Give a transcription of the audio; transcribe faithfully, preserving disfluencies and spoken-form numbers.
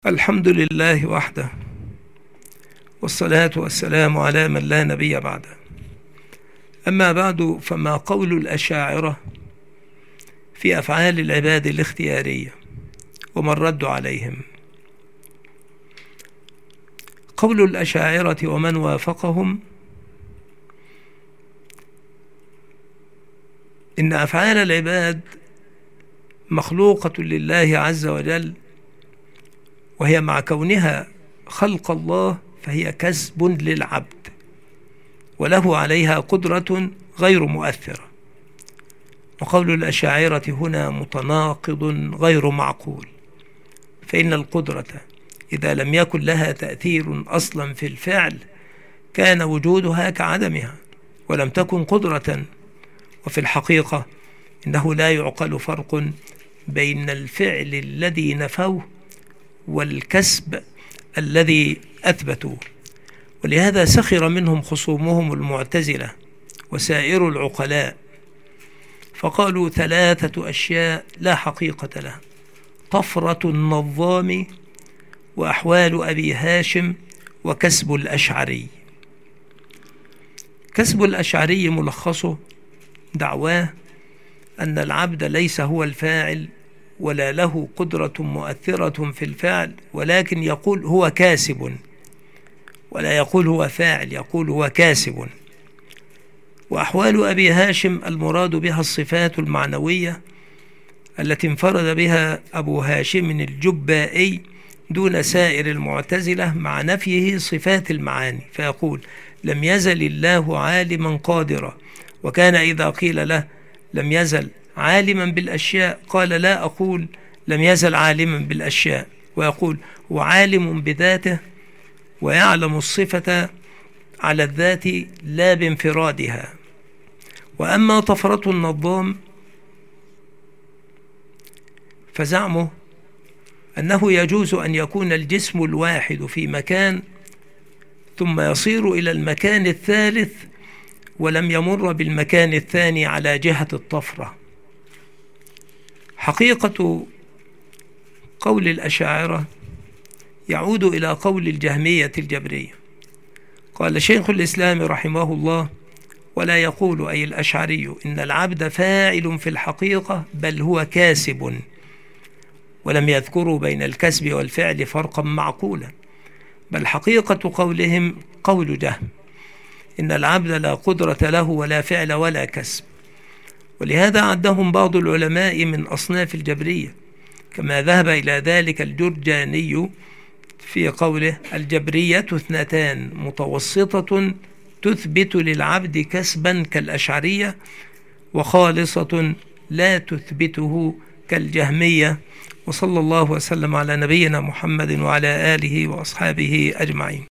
الحمد لله وحده، والصلاة والسلام على من لا نبي بعده. أما بعد، فما قول الأشاعرة في أفعال العباد الاختيارية وما الرد عليهم؟ قول الأشاعرة ومن وافقهم إن أفعال العباد مخلوقة لله عز وجل، وهي مع كونها خلق الله فهي كسب للعبد، وله عليها قدرة غير مؤثرة. وقول الأشاعرة هنا متناقض غير معقول، فإن القدرة إذا لم يكن لها تأثير أصلا في الفعل كان وجودها كعدمها، ولم تكن قدرة. وفي الحقيقة إنه لا يعقل فرق بين الفعل الذي نفوه والكسب الذي أثبتوه. ولهذا سخر منهم خصومهم المعتزلة وسائر العقلاء، فقالوا ثلاثة أشياء لا حقيقة لها: طفرة النظام، وأحوال أبي هاشم، وكسب الأشعري. كسب الأشعري ملخصه دعواه أن العبد ليس هو الفاعل ولا له قدرة مؤثرة في الفعل، ولكن يقول هو كاسب، ولا يقول هو فاعل، يقول هو كاسب. وأحوال أبي هاشم المراد بها الصفات المعنوية التي انفرد بها أبو هاشم الجبائي دون سائر المعتزلة، مع نفيه صفات المعاني، فيقول: لم يزل الله عالما قادرا. وكان إذا قيل له لم يزل عالما بالأشياء قال: لا أقول لم يزل عالما بالأشياء، ويقول هو عالم بذاته ويعلم الصفة على الذات لا بانفرادها. وأما طفرة النظام فزعمه أنه يجوز أن يكون الجسم الواحد في مكان ثم يصير إلى المكان الثالث ولم يمر بالمكان الثاني على جهة الطفرة. حقيقة قول الأشاعرة يعود إلى قول الجهمية الجبرية. قال شيخ الإسلام رحمه الله: ولا يقول أي الأشعري إن العبد فاعل في الحقيقة، بل هو كاسب. ولم يذكروا بين الكسب والفعل فرقا معقولا، بل حقيقة قولهم قول جهم: إن العبد لا قدرة له ولا فعل ولا كسب. ولهذا عدهم بعض العلماء من أصناف الجبرية، كما ذهب إلى ذلك الجرجاني في قوله: الجبرية اثنتان، متوسطة تثبت للعبد كسبا كالأشعرية، وخالصة لا تثبته كالجهمية. وصلى الله وسلم على نبينا محمد وعلى آله وأصحابه أجمعين.